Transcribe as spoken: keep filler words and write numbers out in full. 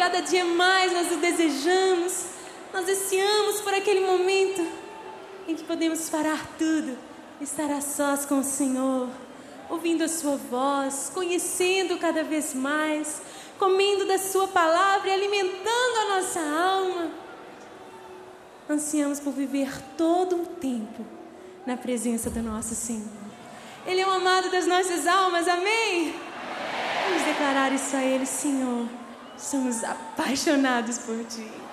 cada dia mais nós o desejamos, nós ansiamos por aquele momento em que podemos parar tudo, estar a sós com o Senhor, ouvindo a sua voz, conhecendo cada vez mais, comendo da sua palavra e alimentando a nossa alma. Ansiamos por viver todo o tempo na presença do nosso Senhor. Ele é o amado das nossas almas, amém? Vamos declarar isso a Ele: Senhor, somos apaixonados por Ti.